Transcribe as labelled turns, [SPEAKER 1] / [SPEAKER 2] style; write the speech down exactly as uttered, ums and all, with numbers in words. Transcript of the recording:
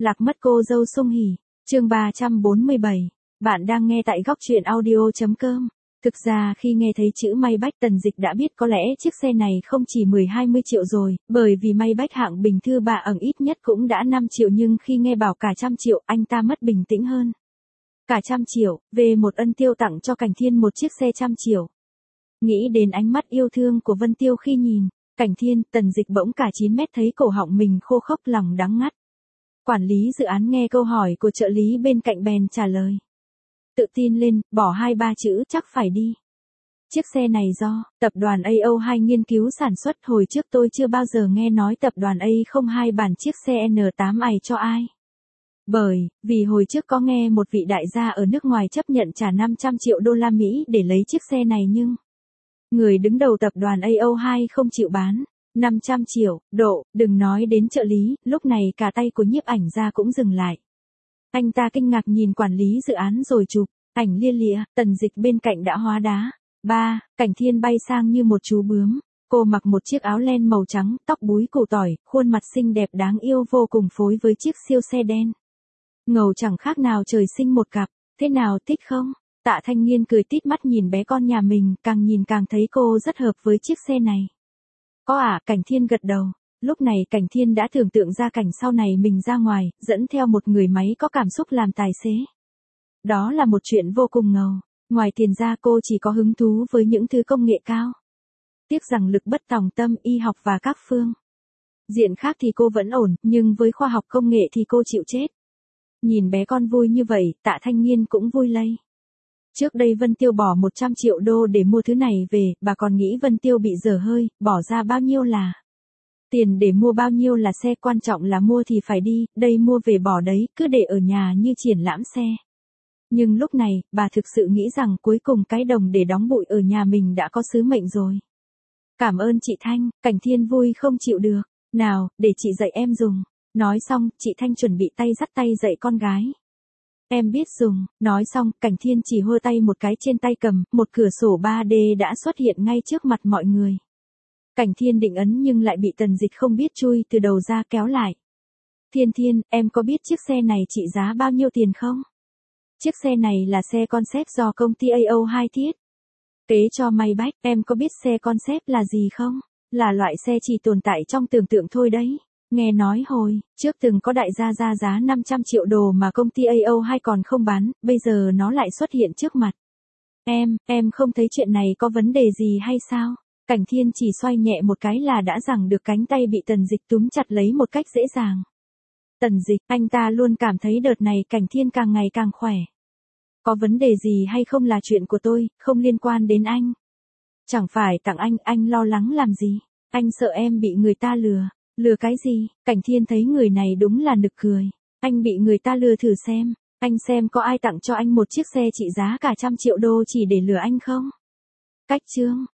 [SPEAKER 1] Lạc mất cô dâu Sung Hỉ, chương ba trăm bốn mươi bảy. Bạn đang nghe tại góc truyện audio.com. Thực ra khi nghe thấy chữ Maybach Tần Dịch đã biết có lẽ chiếc xe này không chỉ mười hai mươi triệu rồi, bởi vì Maybach hạng bình thư bà ẩn ít nhất cũng đã năm triệu, nhưng khi nghe bảo cả trăm triệu anh ta mất bình tĩnh hơn. Cả trăm triệu, về một ân tiêu tặng cho Cảnh Thiên một chiếc xe trăm triệu. Nghĩ đến ánh mắt yêu thương của Vân Tiêu khi nhìn Cảnh Thiên, Tần Dịch bỗng cả chín mét thấy cổ họng mình khô khốc, lòng đắng ngắt. Quản lý dự án nghe câu hỏi của trợ lý bên cạnh bèn trả lời. Tự tin lên, bỏ hai ba chữ chắc phải đi. Chiếc xe này do tập đoàn A O hai nghiên cứu sản xuất, hồi trước tôi chưa bao giờ nghe nói tập đoàn A không hai bản chiếc xe N tám này cho ai. Bởi vì hồi trước có nghe một vị đại gia ở nước ngoài chấp nhận trả năm trăm triệu đô la Mỹ để lấy chiếc xe này, nhưng người đứng đầu tập đoàn A O hai không chịu bán. năm trăm triệu, độ, đừng nói đến trợ lý, lúc này cả tay của nhiếp ảnh gia cũng dừng lại. Anh ta kinh ngạc nhìn quản lý dự án rồi chụp ảnh lia lịa. Tần Dịch bên cạnh đã hóa đá. Ba, Cảnh Thiên bay sang như một chú bướm. Cô mặc một chiếc áo len màu trắng, tóc búi củ tỏi, khuôn mặt xinh đẹp đáng yêu vô cùng phối với chiếc siêu xe đen. Ngầu chẳng khác nào trời sinh một cặp. Thế nào, thích không? Tạ Thanh Nghiên cười tít mắt nhìn bé con nhà mình, càng nhìn càng thấy cô rất hợp với chiếc xe này. Có à, Cảnh Thiên gật đầu. Lúc này Cảnh Thiên đã tưởng tượng ra cảnh sau này mình ra ngoài, dẫn theo một người máy có cảm xúc làm tài xế. Đó là một chuyện vô cùng ngầu. Ngoài tiền ra cô chỉ có hứng thú với những thứ công nghệ cao. Tiếc rằng lực bất tòng tâm, y học và các phương diện khác thì cô vẫn ổn, nhưng với khoa học công nghệ thì cô chịu chết. Nhìn bé con vui như vậy, Tạ Thanh Nghiên cũng vui lây. Trước đây Vân Tiêu bỏ một trăm triệu đô để mua thứ này về, bà còn nghĩ Vân Tiêu bị dở hơi, bỏ ra bao nhiêu là tiền để mua bao nhiêu là xe, quan trọng là mua thì phải đi, đây mua về bỏ đấy, cứ để ở nhà như triển lãm xe. Nhưng lúc này, bà thực sự nghĩ rằng cuối cùng cái đồng để đóng bụi ở nhà mình đã có sứ mệnh rồi. Cảm ơn chị Thanh, Cảnh Thiên vui không chịu được. Nào, để chị dạy em dùng. Nói xong, chị Thanh chuẩn bị tay dắt tay dạy con gái. Em biết dùng. Nói xong, Cảnh Thiên chỉ hơ tay một cái, trên tay cầm, một cửa sổ ba D đã xuất hiện ngay trước mặt mọi người. Cảnh Thiên định ấn nhưng lại bị Tần Dịch không biết chui từ đầu ra kéo lại. Thiên Thiên, em có biết chiếc xe này trị giá bao nhiêu tiền không? Chiếc xe này là xe concept do công ty A O hai thiết kế cho Maybach. Em có biết xe concept là gì không? Là loại xe chỉ tồn tại trong tưởng tượng thôi đấy. Nghe nói hồi trước từng có đại gia ra giá năm trăm triệu đô mà công ty A O hai còn không bán, bây giờ nó lại xuất hiện trước mặt. Em, em không thấy chuyện này có vấn đề gì hay sao? Cảnh Thiên chỉ xoay nhẹ một cái là đã giằng được cánh tay bị Tần Dịch túm chặt lấy một cách dễ dàng. Tần Dịch, anh ta luôn cảm thấy đợt này Cảnh Thiên càng ngày càng khỏe. Có vấn đề gì hay không là chuyện của tôi, không liên quan đến anh. Chẳng phải tặng anh, anh lo lắng làm gì? Anh sợ em bị người ta lừa. Lừa cái gì? Cảnh Thiên thấy người này đúng là nực cười. Anh bị người ta lừa thử xem. Anh xem có ai tặng cho anh một chiếc xe trị giá cả trăm triệu đô chỉ để lừa anh không? Cách chương.